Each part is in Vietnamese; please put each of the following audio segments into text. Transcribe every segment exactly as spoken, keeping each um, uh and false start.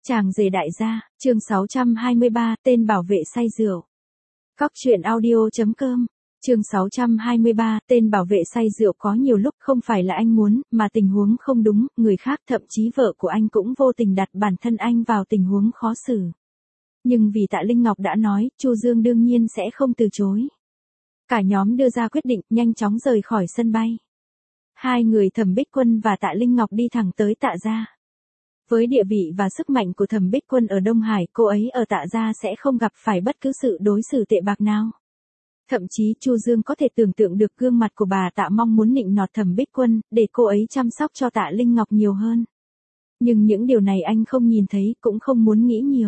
Chàng rể đại gia, chương sáu trăm hai mươi ba, tên bảo vệ say rượu. Cóc truyện audio.com, chương sáu trăm hai mươi ba, tên bảo vệ say rượu. Có nhiều lúc không phải là anh muốn, mà tình huống không đúng, người khác thậm chí vợ của anh cũng vô tình đặt bản thân anh vào tình huống khó xử. Nhưng vì Tạ Linh Ngọc đã nói, Chu Dương đương nhiên sẽ không từ chối. Cả nhóm đưa ra quyết định, nhanh chóng rời khỏi sân bay. Hai người Thẩm Bích Quân và Tạ Linh Ngọc đi thẳng tới Tạ gia. Với địa vị và sức mạnh của Thẩm Bích Quân ở Đông Hải, cô ấy ở Tạ gia sẽ không gặp phải bất cứ sự đối xử tệ bạc nào. Thậm chí Chu Dương có thể tưởng tượng được gương mặt của bà Tạ mong muốn nịnh nọt Thẩm Bích Quân, để cô ấy chăm sóc cho Tạ Linh Ngọc nhiều hơn. Nhưng những điều này anh không nhìn thấy, cũng không muốn nghĩ nhiều.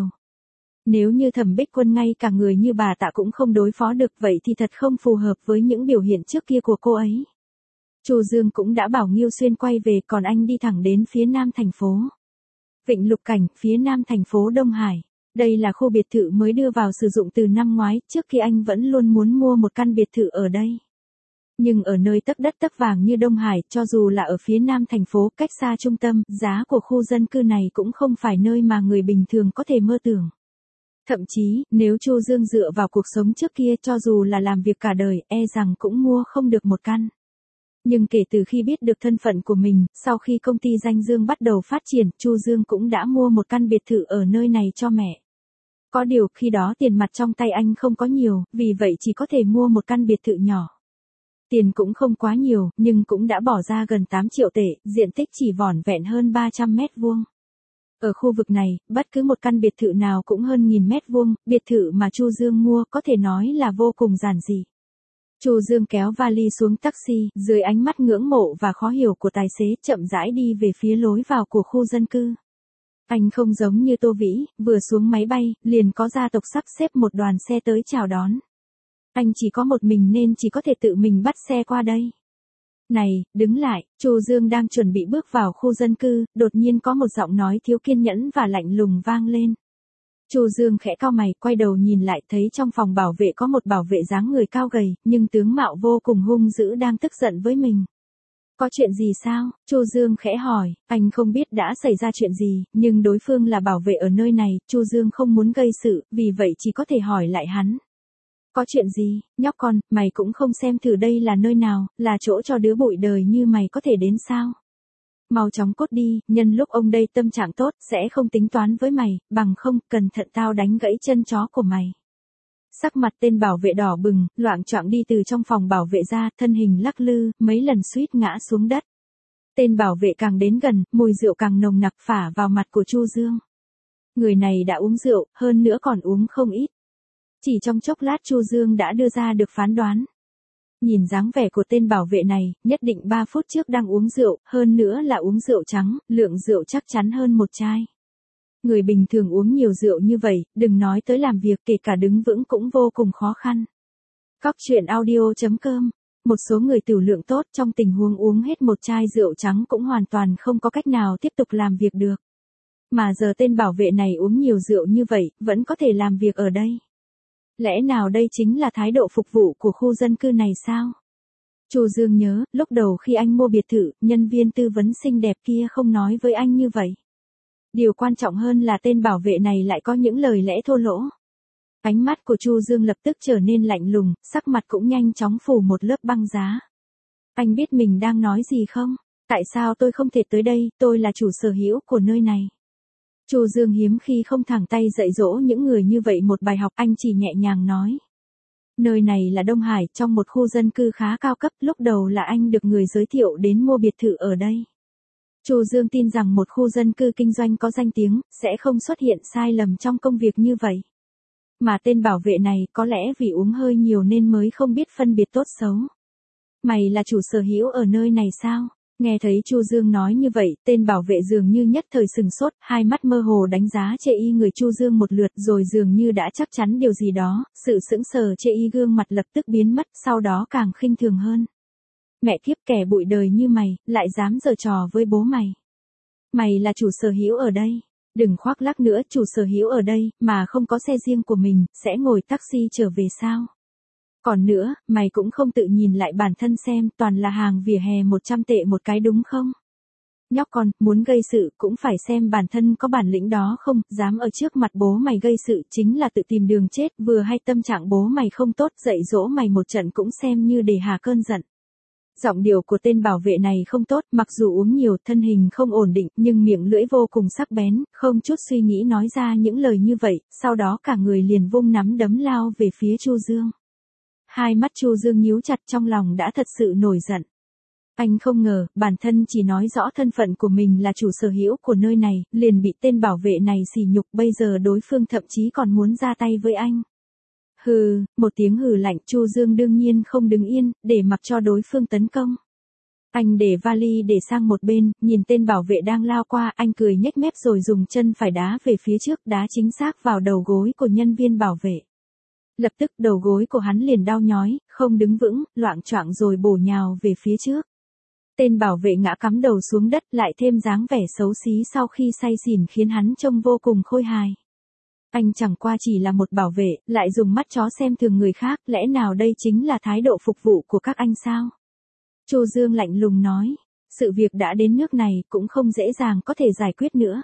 Nếu như Thẩm Bích Quân ngay cả người như bà Tạ cũng không đối phó được, vậy thì thật không phù hợp với những biểu hiện trước kia của cô ấy. Chu Dương cũng đã bảo Nghiêu Xuyên quay về, còn anh đi thẳng đến phía nam thành phố. Vịnh Lục Cảnh, phía nam thành phố Đông Hải. Đây là khu biệt thự mới đưa vào sử dụng từ năm ngoái, trước khi anh vẫn luôn muốn mua một căn biệt thự ở đây. Nhưng ở nơi tấp đất tấp vàng như Đông Hải, cho dù là ở phía nam thành phố, cách xa trung tâm, giá của khu dân cư này cũng không phải nơi mà người bình thường có thể mơ tưởng. Thậm chí, nếu Chu Dương dựa vào cuộc sống trước kia, cho dù là làm việc cả đời, e rằng cũng mua không được một căn. Nhưng kể từ khi biết được thân phận của mình, sau khi công ty Danh Dương bắt đầu phát triển, Chu Dương cũng đã mua một căn biệt thự ở nơi này cho mẹ. Có điều khi đó tiền mặt trong tay anh không có nhiều, vì vậy chỉ có thể mua một căn biệt thự nhỏ. Tiền cũng không quá nhiều, nhưng cũng đã bỏ ra gần tám triệu tệ, diện tích chỉ vỏn vẹn hơn ba trăm mét vuông. Ở khu vực này, bất cứ một căn biệt thự nào cũng hơn nghìn mét vuông, biệt thự mà Chu Dương mua có thể nói là vô cùng giản dị. Chu Dương kéo vali xuống taxi, dưới ánh mắt ngưỡng mộ và khó hiểu của tài xế, chậm rãi đi về phía lối vào của khu dân cư. Anh không giống như Tô Vĩ, vừa xuống máy bay, liền có gia tộc sắp xếp một đoàn xe tới chào đón. Anh chỉ có một mình nên chỉ có thể tự mình bắt xe qua đây. Này, đứng lại. Chu Dương đang chuẩn bị bước vào khu dân cư, đột nhiên có một giọng nói thiếu kiên nhẫn và lạnh lùng vang lên. Chu Dương khẽ cau mày, quay đầu nhìn lại, thấy trong phòng bảo vệ có một bảo vệ dáng người cao gầy, nhưng tướng mạo vô cùng hung dữ đang tức giận với mình. Có chuyện gì sao? Chu Dương khẽ hỏi. Anh không biết đã xảy ra chuyện gì, nhưng đối phương là bảo vệ ở nơi này, Chu Dương không muốn gây sự, vì vậy chỉ có thể hỏi lại hắn. Có chuyện gì? Nhóc con, mày cũng không xem thử đây là nơi nào, là chỗ cho đứa bụi đời như mày có thể đến sao? Mau chóng cút đi, nhân lúc ông đây tâm trạng tốt, sẽ không tính toán với mày, bằng không, cẩn thận tao đánh gãy chân chó của mày. Sắc mặt tên bảo vệ đỏ bừng, loạng choạng đi từ trong phòng bảo vệ ra, thân hình lắc lư, mấy lần suýt ngã xuống đất. Tên bảo vệ càng đến gần, mùi rượu càng nồng nặc phả vào mặt của Chu Dương. Người này đã uống rượu, hơn nữa còn uống không ít. Chỉ trong chốc lát Chu Dương đã đưa ra được phán đoán. Nhìn dáng vẻ của tên bảo vệ này, nhất định ba phút trước đang uống rượu, hơn nữa là uống rượu trắng, lượng rượu chắc chắn hơn một chai. Người bình thường uống nhiều rượu như vậy, đừng nói tới làm việc, kể cả đứng vững cũng vô cùng khó khăn. Cóc truyện audio.com, một số người tửu lượng tốt trong tình huống uống hết một chai rượu trắng cũng hoàn toàn không có cách nào tiếp tục làm việc được. Mà giờ tên bảo vệ này uống nhiều rượu như vậy, vẫn có thể làm việc ở đây. Lẽ nào đây chính là thái độ phục vụ của khu dân cư này sao? Chu Dương nhớ, lúc đầu khi anh mua biệt thự, nhân viên tư vấn xinh đẹp kia không nói với anh như vậy. Điều quan trọng hơn là tên bảo vệ này lại có những lời lẽ thô lỗ. Ánh mắt của Chu Dương lập tức trở nên lạnh lùng, sắc mặt cũng nhanh chóng phủ một lớp băng giá. Anh biết mình đang nói gì không? Tại sao tôi không thể tới đây, tôi là chủ sở hữu của nơi này. Chu Dương hiếm khi không thẳng tay dạy dỗ những người như vậy một bài học, anh chỉ nhẹ nhàng nói. Nơi này là Đông Hải, trong một khu dân cư khá cao cấp, lúc đầu là anh được người giới thiệu đến mua biệt thự ở đây. Chu Dương tin rằng một khu dân cư kinh doanh có danh tiếng, sẽ không xuất hiện sai lầm trong công việc như vậy. Mà tên bảo vệ này có lẽ vì uống hơi nhiều nên mới không biết phân biệt tốt xấu. Mày là chủ sở hữu ở nơi này sao? Nghe thấy Chu Dương nói như vậy, tên bảo vệ dường như nhất thời sừng sốt, hai mắt mơ hồ đánh giá chê y người Chu Dương một lượt, rồi dường như đã chắc chắn điều gì đó, sự sững sờ chê y gương mặt lập tức biến mất, sau đó càng khinh thường hơn. Mẹ kiếp, kẻ bụi đời như mày, lại dám giở trò với bố mày. Mày là chủ sở hữu ở đây. Đừng khoác lác nữa, chủ sở hữu ở đây, mà không có xe riêng của mình, sẽ ngồi taxi trở về sao? Còn nữa, mày cũng không tự nhìn lại bản thân xem, toàn là hàng vỉa hè một trăm tệ một cái đúng không? Nhóc con, muốn gây sự cũng phải xem bản thân có bản lĩnh đó không, dám ở trước mặt bố mày gây sự chính là tự tìm đường chết, vừa hay tâm trạng bố mày không tốt, dạy dỗ mày một trận cũng xem như để hà cơn giận. Giọng điệu của tên bảo vệ này không tốt, mặc dù uống nhiều, thân hình không ổn định, nhưng miệng lưỡi vô cùng sắc bén, không chút suy nghĩ nói ra những lời như vậy, sau đó cả người liền vung nắm đấm lao về phía Chu Dương. Hai mắt Chu Dương nhíu chặt, trong lòng đã thật sự nổi giận. Anh không ngờ, bản thân chỉ nói rõ thân phận của mình là chủ sở hữu của nơi này, liền bị tên bảo vệ này sỉ nhục, bây giờ đối phương thậm chí còn muốn ra tay với anh. Hừ, một tiếng hừ lạnh, Chu Dương đương nhiên không đứng yên, để mặc cho đối phương tấn công. Anh để vali để sang một bên, nhìn tên bảo vệ đang lao qua, anh cười nhếch mép rồi dùng chân phải đá về phía trước, đá chính xác vào đầu gối của nhân viên bảo vệ. Lập tức đầu gối của hắn liền đau nhói, không đứng vững, loạng choạng rồi bổ nhào về phía trước. Tên bảo vệ ngã cắm đầu xuống đất, lại thêm dáng vẻ xấu xí sau khi say xỉn khiến hắn trông vô cùng khôi hài. Anh chẳng qua chỉ là một bảo vệ, lại dùng mắt chó xem thường người khác, lẽ nào đây chính là thái độ phục vụ của các anh sao? Chu Dương lạnh lùng nói, sự việc đã đến nước này cũng không dễ dàng có thể giải quyết nữa.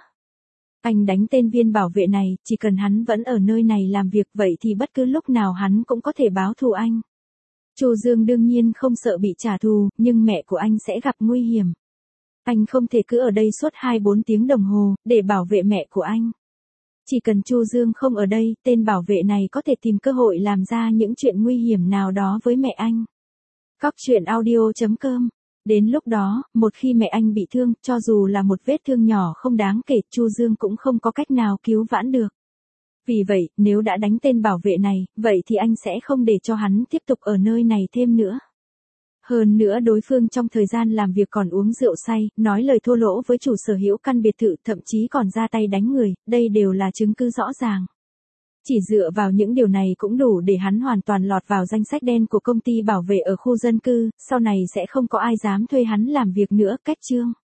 Anh đánh tên viên bảo vệ này, chỉ cần hắn vẫn ở nơi này làm việc vậy thì bất cứ lúc nào hắn cũng có thể báo thù anh. Chu Dương đương nhiên không sợ bị trả thù, nhưng mẹ của anh sẽ gặp nguy hiểm. Anh không thể cứ ở đây suốt hai bốn tiếng đồng hồ, để bảo vệ mẹ của anh. Chỉ cần Chu Dương không ở đây, tên bảo vệ này có thể tìm cơ hội làm ra những chuyện nguy hiểm nào đó với mẹ anh. Cóc truyện audio chấm com. Đến lúc đó, một khi mẹ anh bị thương, cho dù là một vết thương nhỏ không đáng kể, Chu Dương cũng không có cách nào cứu vãn được. Vì vậy, nếu đã đánh tên bảo vệ này, vậy thì anh sẽ không để cho hắn tiếp tục ở nơi này thêm nữa. Hơn nữa đối phương trong thời gian làm việc còn uống rượu say, nói lời thô lỗ với chủ sở hữu căn biệt thự, thậm chí còn ra tay đánh người, đây đều là chứng cứ rõ ràng. Chỉ dựa vào những điều này cũng đủ để hắn hoàn toàn lọt vào danh sách đen của công ty bảo vệ ở khu dân cư, sau này sẽ không có ai dám thuê hắn làm việc nữa, cách chương.